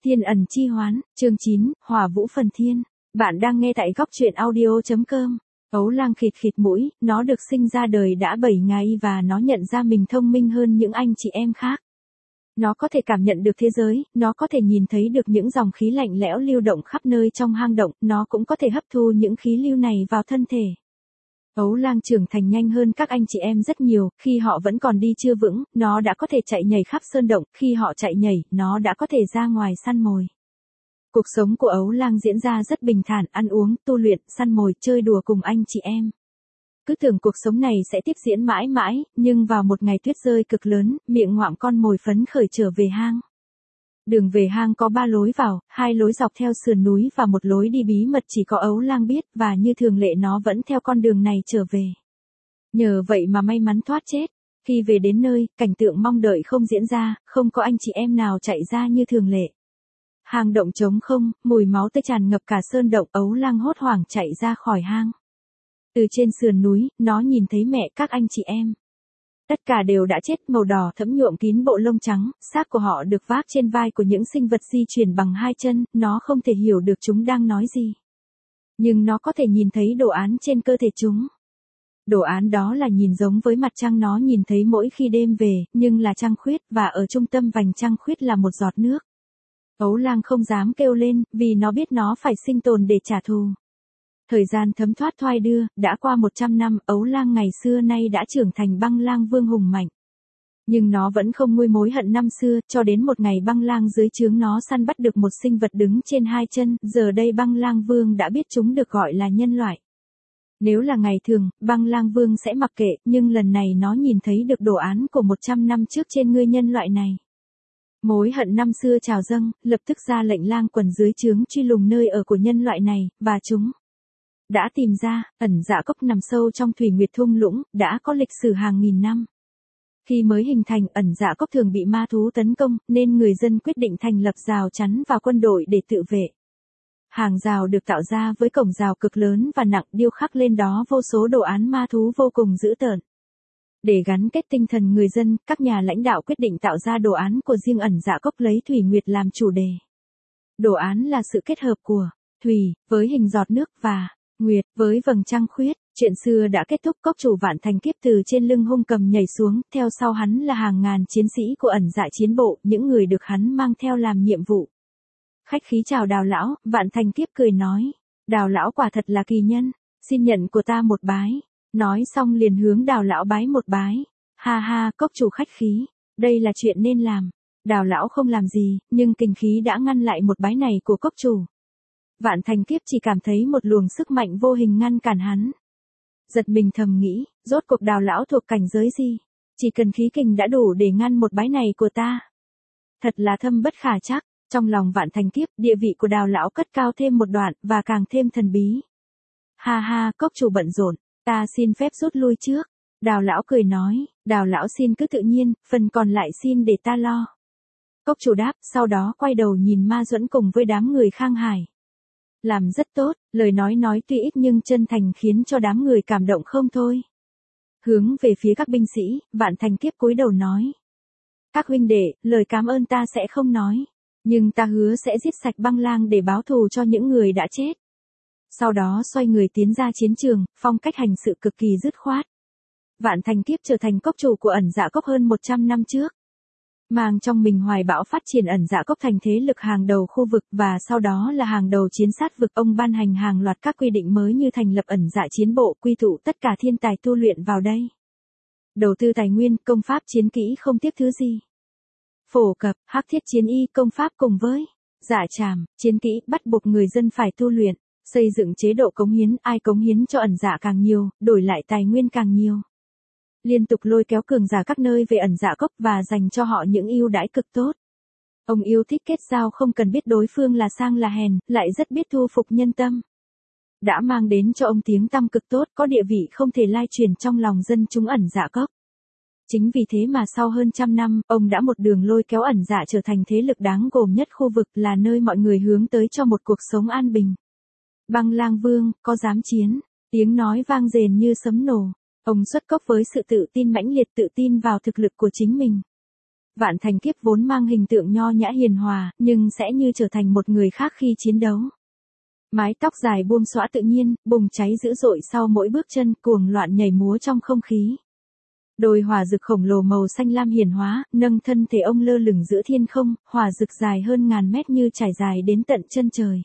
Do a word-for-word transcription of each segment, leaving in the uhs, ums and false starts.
Thiên ẩn chi hoán, chương chín, Hỏa Vũ Phần Thiên. Bạn đang nghe tại góc truyện audio chấm com. Ấu lang khịt khịt mũi, nó được sinh ra đời đã bảy ngày và nó nhận ra mình thông minh hơn những anh chị em khác. Nó có thể cảm nhận được thế giới, nó có thể nhìn thấy được những dòng khí lạnh lẽo lưu động khắp nơi trong hang động, nó cũng có thể hấp thu những khí lưu này vào thân thể. Ấu lang trưởng thành nhanh hơn các anh chị em rất nhiều, khi họ vẫn còn đi chưa vững, nó đã có thể chạy nhảy khắp sơn động, khi họ chạy nhảy, nó đã có thể ra ngoài săn mồi. Cuộc sống của ấu lang diễn ra rất bình thản, ăn uống, tu luyện, săn mồi, chơi đùa cùng anh chị em. Cứ tưởng cuộc sống này sẽ tiếp diễn mãi mãi, nhưng vào một ngày tuyết rơi cực lớn, miệng ngoạm con mồi phấn khởi trở về hang. Đường về hang có ba lối vào, hai lối dọc theo sườn núi và một lối đi bí mật chỉ có ấu lang biết, và như thường lệ nó vẫn theo con đường này trở về. Nhờ vậy mà may mắn thoát chết. Khi về đến nơi, cảnh tượng mong đợi không diễn ra, không có anh chị em nào chạy ra như thường lệ. Hang động trống không, mùi máu tươi tràn ngập cả sơn động, ấu lang hốt hoảng chạy ra khỏi hang. Từ trên sườn núi, nó nhìn thấy mẹ các anh chị em. Tất cả đều đã chết, màu đỏ thẫm nhuộm kín bộ lông trắng, xác của họ được vác trên vai của những sinh vật di chuyển bằng hai chân, nó không thể hiểu được chúng đang nói gì. Nhưng nó có thể nhìn thấy đồ án trên cơ thể chúng. Đồ án đó là nhìn giống với mặt trăng nó nhìn thấy mỗi khi đêm về, nhưng là trăng khuyết, và ở trung tâm vành trăng khuyết là một giọt nước. Ấu lang không dám kêu lên, vì nó biết nó phải sinh tồn để trả thù. Thời gian thấm thoát thoai đưa, đã qua một trăm năm, ấu lang ngày xưa nay đã trưởng thành băng lang vương hùng mạnh. Nhưng nó vẫn không nguôi mối hận năm xưa, cho đến một ngày băng lang dưới trướng nó săn bắt được một sinh vật đứng trên hai chân, giờ đây băng lang vương đã biết chúng được gọi là nhân loại. Nếu là ngày thường, băng lang vương sẽ mặc kệ, nhưng lần này nó nhìn thấy được đồ án của một trăm năm trước trên người nhân loại này. Mối hận năm xưa trào dâng, lập tức ra lệnh lang quần dưới trướng truy lùng nơi ở của nhân loại này, và chúng đã tìm ra, ẩn dạ cốc nằm sâu trong thủy nguyệt thung lũng, đã có lịch sử hàng nghìn năm. Khi mới hình thành, ẩn dạ cốc thường bị ma thú tấn công, nên người dân quyết định thành lập rào chắn và quân đội để tự vệ. Hàng rào được tạo ra với cổng rào cực lớn và nặng, điêu khắc lên đó vô số đồ án ma thú vô cùng dữ tợn. Để gắn kết tinh thần người dân, các nhà lãnh đạo quyết định tạo ra đồ án của riêng ẩn dạ cốc lấy thủy nguyệt làm chủ đề. Đồ án là sự kết hợp của thủy với hình giọt nước và nguyệt với vầng trăng khuyết. Chuyện xưa đã kết thúc, cốc chủ Vạn Thành Kiếp từ trên lưng hung cầm nhảy xuống, theo sau hắn là hàng ngàn chiến sĩ của ẩn dạ chiến bộ, những người được hắn mang theo làm nhiệm vụ. Khách khí chào Đào lão, Vạn Thành Kiếp cười nói, Đào lão quả thật là kỳ nhân, xin nhận của ta một bái. Nói xong liền hướng Đào lão bái một bái. Ha ha, cốc chủ khách khí, đây là chuyện nên làm. Đào lão không làm gì, nhưng kình khí đã ngăn lại một bái này của cốc chủ. Vạn Thành Kiếp chỉ cảm thấy một luồng sức mạnh vô hình ngăn cản hắn. Giật mình thầm nghĩ, rốt cuộc Đào lão thuộc cảnh giới gì? Chỉ cần khí kình đã đủ để ngăn một bái này của ta. Thật là thâm bất khả trắc. Trong lòng Vạn Thành Kiếp, địa vị của Đào lão cất cao thêm một đoạn, và càng thêm thần bí. Ha ha, cốc chủ bận rộn, ta xin phép rút lui trước. Đào lão cười nói, Đào lão xin cứ tự nhiên, phần còn lại xin để ta lo. Cốc chủ đáp, sau đó quay đầu nhìn Ma Duẫn cùng với đám người Khang Hải. Làm rất tốt, lời nói nói tuy ít nhưng chân thành khiến cho đám người cảm động không thôi. Hướng về phía các binh sĩ, Vạn Thành Kiếp cúi đầu nói. Các huynh đệ, lời cảm ơn ta sẽ không nói. Nhưng ta hứa sẽ giết sạch băng lang để báo thù cho những người đã chết. Sau đó xoay người tiến ra chiến trường, phong cách hành sự cực kỳ dứt khoát. Vạn Thành Kiếp trở thành cốc chủ của ẩn dạ cốc hơn một trăm năm trước. Mang trong mình hoài bão phát triển ẩn dạ cốc thành thế lực hàng đầu khu vực và sau đó là hàng đầu chiến sát vực. Ông ban hành hàng loạt các quy định mới như thành lập ẩn dạ chiến bộ, quy tụ tất cả thiên tài tu luyện vào đây. Đầu tư tài nguyên, công pháp chiến kỹ không tiếc thứ gì. Phổ cập, hắc thiết chiến y, công pháp cùng với dạ trảm, chiến kỹ bắt buộc người dân phải tu luyện, xây dựng chế độ cống hiến, ai cống hiến cho ẩn dạ càng nhiều, đổi lại tài nguyên càng nhiều. Liên tục lôi kéo cường giả các nơi về ẩn dạ cốc và dành cho họ những ưu đãi cực tốt. Ông yêu thích kết giao không cần biết đối phương là sang là hèn, lại rất biết thu phục nhân tâm. Đã mang đến cho ông tiếng tăm cực tốt, có địa vị không thể lai truyền trong lòng dân chúng ẩn dạ cốc. Chính vì thế mà sau hơn trăm năm, ông đã một đường lôi kéo ẩn dạ trở thành thế lực đáng gồm nhất khu vực, là nơi mọi người hướng tới cho một cuộc sống an bình. Băng lang vương, có dám chiến, tiếng nói vang rền như sấm nổ. Ông xuất cốc với sự tự tin mãnh liệt, tự tin vào thực lực của chính mình. Vạn Thành Kiếp vốn mang hình tượng nho nhã hiền hòa, nhưng sẽ như trở thành một người khác khi chiến đấu. Mái tóc dài buông xõa tự nhiên, bùng cháy dữ dội sau mỗi bước chân, cuồng loạn nhảy múa trong không khí. Đôi hỏa dực khổng lồ màu xanh lam hiển hóa, nâng thân thể ông lơ lửng giữa thiên không, hỏa dực dài hơn ngàn mét như trải dài đến tận chân trời.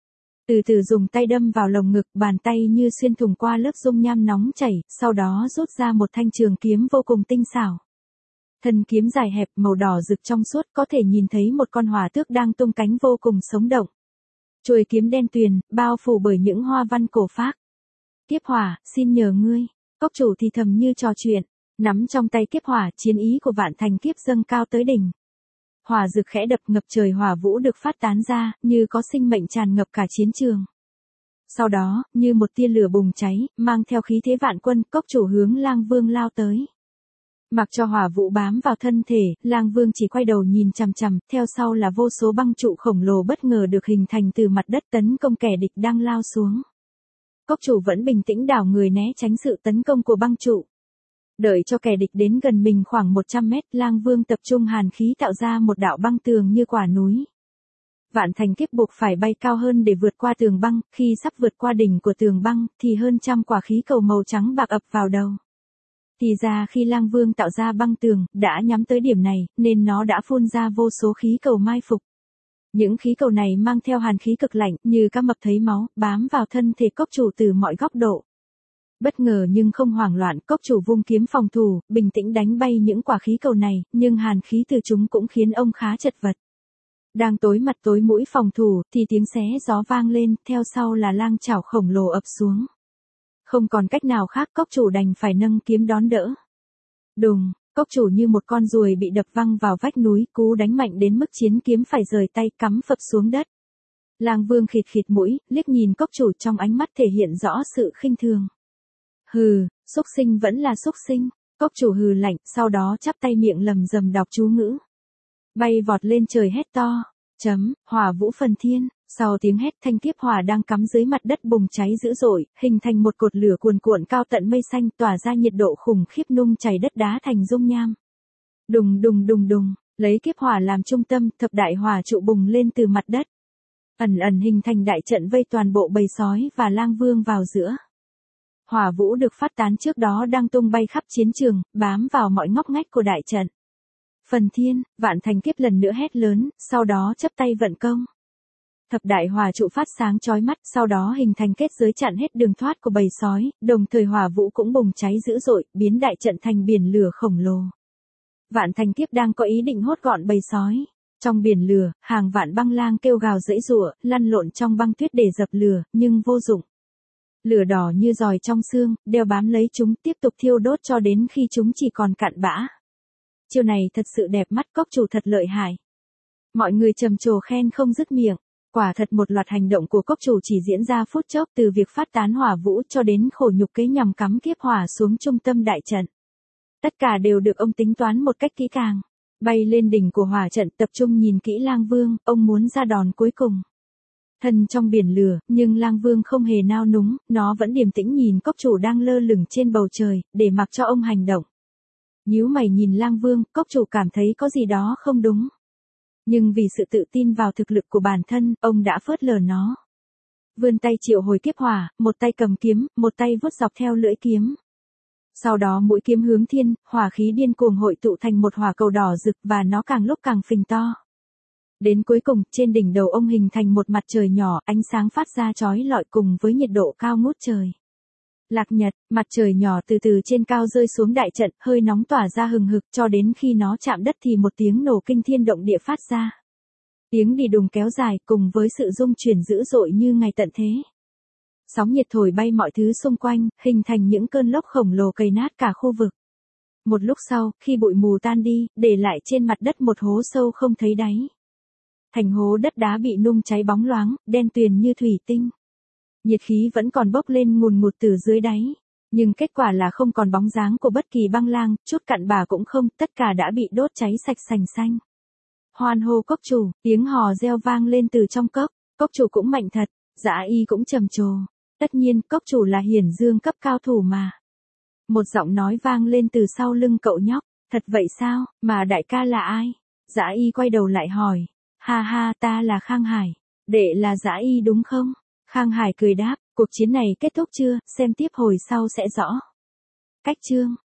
Từ từ dùng tay đâm vào lồng ngực, bàn tay như xuyên thủng qua lớp dung nham nóng chảy, sau đó rút ra một thanh trường kiếm vô cùng tinh xảo. Thân kiếm dài hẹp màu đỏ rực trong suốt, có thể nhìn thấy một con hỏa tước đang tung cánh vô cùng sống động. Chuôi kiếm đen tuyền, bao phủ bởi những hoa văn cổ phác. Kiếp hỏa, xin nhờ ngươi. Cốc chủ thì thầm như trò chuyện, nắm trong tay kiếp hỏa, chiến ý của Vạn Thành Kiếp dâng cao tới đỉnh. Hỏa dực khẽ đập, ngập trời hỏa vũ được phát tán ra, như có sinh mệnh tràn ngập cả chiến trường. Sau đó, như một tia lửa bùng cháy, mang theo khí thế vạn quân, cốc chủ hướng Lang Vương lao tới. Mặc cho hỏa vũ bám vào thân thể, Lang Vương chỉ quay đầu nhìn chằm chằm, theo sau là vô số băng trụ khổng lồ bất ngờ được hình thành từ mặt đất tấn công kẻ địch đang lao xuống. Cốc chủ vẫn bình tĩnh đảo người né tránh sự tấn công của băng trụ. Đợi cho kẻ địch đến gần mình khoảng một trăm mét, Lang Vương tập trung hàn khí tạo ra một đạo băng tường như quả núi. Vạn Thành Kiếp buộc phải bay cao hơn để vượt qua tường băng, khi sắp vượt qua đỉnh của tường băng, thì hơn trăm quả khí cầu màu trắng bạc ập vào đầu. Thì ra khi Lang Vương tạo ra băng tường, đã nhắm tới điểm này, nên nó đã phun ra vô số khí cầu mai phục. Những khí cầu này mang theo hàn khí cực lạnh, như cá mập thấy máu, bám vào thân thể cốc chủ từ mọi góc độ. Bất ngờ nhưng không hoảng loạn, cốc chủ vung kiếm phòng thủ, bình tĩnh đánh bay những quả khí cầu này, nhưng hàn khí từ chúng cũng khiến ông khá chật vật. Đang tối mặt tối mũi phòng thủ, thì tiếng xé gió vang lên, theo sau là lang chảo khổng lồ ập xuống. Không còn cách nào khác, cốc chủ đành phải nâng kiếm đón đỡ. Đùng, cốc chủ như một con ruồi bị đập văng vào vách núi, cú đánh mạnh đến mức chiến kiếm phải rời tay, cắm phập xuống đất. Lang Vương khịt khịt mũi, liếc nhìn cốc chủ, trong ánh mắt thể hiện rõ sự khinh thường. Hừ, xúc sinh vẫn là xúc sinh. Cốc chủ hừ lạnh, sau đó chắp tay miệng lầm rầm đọc chú ngữ. Bay vọt lên trời hét to. Chấm, hỏa vũ phần thiên. Sau tiếng hét, thanh kiếp hỏa đang cắm dưới mặt đất bùng cháy dữ dội, hình thành một cột lửa cuồn cuộn cao tận mây xanh, tỏa ra nhiệt độ khủng khiếp nung chảy đất đá thành dung nham. Đùng đùng đùng đùng, lấy kiếp hỏa làm trung tâm, thập đại hỏa trụ bùng lên từ mặt đất. Ẩn ẩn hình thành đại trận vây toàn bộ bầy sói và Lang Vương vào giữa. Hỏa vũ được phát tán trước đó đang tung bay khắp chiến trường, bám vào mọi ngóc ngách của đại trận. Phần thiên, Vạn Thành Kiếp lần nữa hét lớn, sau đó chắp tay vận công. Thập đại hỏa trụ phát sáng chói mắt, sau đó hình thành kết giới chặn hết đường thoát của bầy sói, đồng thời hỏa vũ cũng bùng cháy dữ dội, biến đại trận thành biển lửa khổng lồ. Vạn Thành Kiếp đang có ý định hốt gọn bầy sói. Trong biển lửa, hàng vạn băng lang kêu gào giãy giụa, lăn lộn trong băng tuyết để dập lửa, nhưng vô dụng. Lửa đỏ như giòi trong xương, đeo bám lấy chúng, tiếp tục thiêu đốt cho đến khi chúng chỉ còn cặn bã. Chiêu này thật sự đẹp mắt, cốc chủ thật lợi hại. Mọi người trầm trồ khen không dứt miệng. Quả thật một loạt hành động của cốc chủ chỉ diễn ra phút chốc, từ việc phát tán hỏa vũ cho đến khổ nhục kế nhằm cắm kiếp hỏa xuống trung tâm đại trận. Tất cả đều được ông tính toán một cách kỹ càng. Bay lên đỉnh của hỏa trận, tập trung nhìn kỹ Lang Vương, ông muốn ra đòn cuối cùng. Thân trong biển lửa, nhưng Lang Vương không hề nao núng, nó vẫn điềm tĩnh nhìn cốc chủ đang lơ lửng trên bầu trời, để mặc cho ông hành động. Nhíu mày nhìn Lang Vương, cốc chủ cảm thấy có gì đó không đúng. Nhưng vì sự tự tin vào thực lực của bản thân, ông đã phớt lờ nó. Vươn tay triệu hồi kiếp hỏa, một tay cầm kiếm, một tay vuốt dọc theo lưỡi kiếm. Sau đó mũi kiếm hướng thiên, hỏa khí điên cuồng hội tụ thành một hỏa cầu đỏ rực và nó càng lúc càng phình to. Đến cuối cùng, trên đỉnh đầu ông hình thành một mặt trời nhỏ, ánh sáng phát ra chói lọi cùng với nhiệt độ cao ngút trời. Lạc nhật, mặt trời nhỏ từ từ trên cao rơi xuống đại trận, hơi nóng tỏa ra hừng hực cho đến khi nó chạm đất thì một tiếng nổ kinh thiên động địa phát ra. Tiếng đi đùng kéo dài cùng với sự rung chuyển dữ dội như ngày tận thế. Sóng nhiệt thổi bay mọi thứ xung quanh, hình thành những cơn lốc khổng lồ cày nát cả khu vực. Một lúc sau, khi bụi mù tan đi, để lại trên mặt đất một hố sâu không thấy đáy. Thành hố đất đá bị nung cháy bóng loáng, đen tuyền như thủy tinh. Nhiệt khí vẫn còn bốc lên ngùn ngụt từ dưới đáy. Nhưng kết quả là không còn bóng dáng của bất kỳ băng lang, chút cặn bã cũng không, tất cả đã bị đốt cháy sạch sành xanh. Hoan hô cốc chủ, tiếng hò reo vang lên từ trong cốc. Cốc chủ cũng mạnh thật, Dã Y cũng trầm trồ. Tất nhiên, cốc chủ là hiển dương cấp cao thủ mà. Một giọng nói vang lên từ sau lưng cậu nhóc. Thật vậy sao, mà đại ca là ai? Dã Y quay đầu lại hỏi. Ha ha, ta là Khang Hải. Đệ là Dã Y đúng không? Khang Hải cười đáp, cuộc chiến này kết thúc chưa, xem tiếp hồi sau sẽ rõ. Cách chương